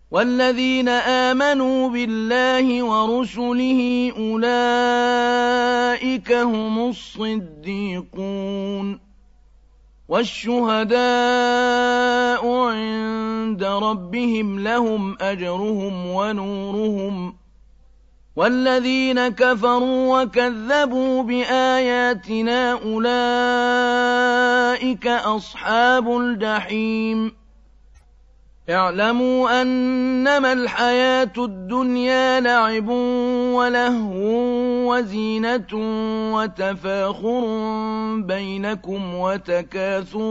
والذين آمنوا بالله ورسله أولئك هم الصديقون والشهداء عند ربهم لهم أجرهم ونورهم والذين كفروا وكذبوا بآياتنا أولئك أصحاب الجحيم اعلموا أنما الحياة الدنيا لعب ولهو وزينة وتفاخر بينكم وتكاثر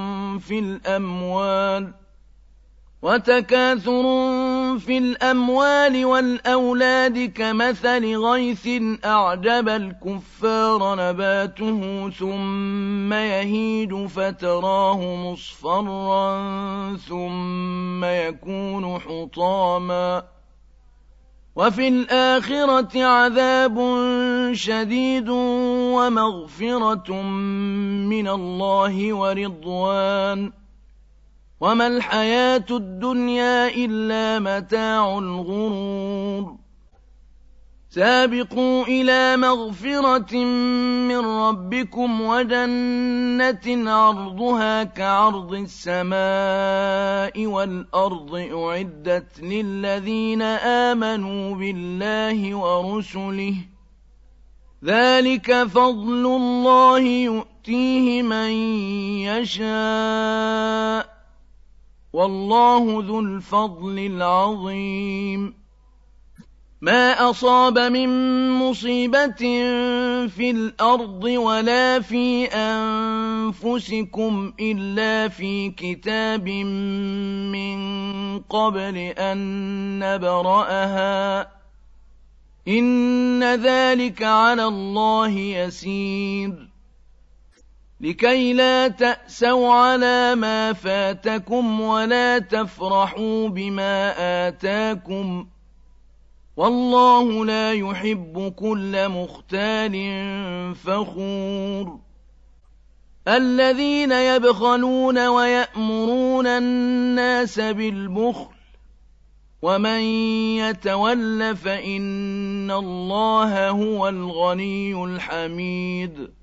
في الأموال والأولاد كمثل غيث أعجب الكفار نباته ثم يهيج فتراه مصفرا ثم يكون حطاما وفي الآخرة عذاب شديد ومغفرة من الله ورضوان وما الحياة الدنيا إلا متاع الغرور سابقوا إلى مغفرة من ربكم وجنة عرضها كعرض السماء والأرض أعدت للذين آمنوا بالله ورسله ذلك فضل الله يؤتيه من يشاء والله ذو الفضل العظيم ما أصاب من مصيبة في الأرض ولا في أنفسكم إلا في كتاب من قبل أن نبرأها إن ذلك على الله يسير لكي لا تأسوا على ما فاتكم ولا تفرحوا بما آتاكم والله لا يحب كل مختال فخور الذين يبخلون ويأمرون الناس بالبخل ومن يتول فإن الله هو الغني الحميد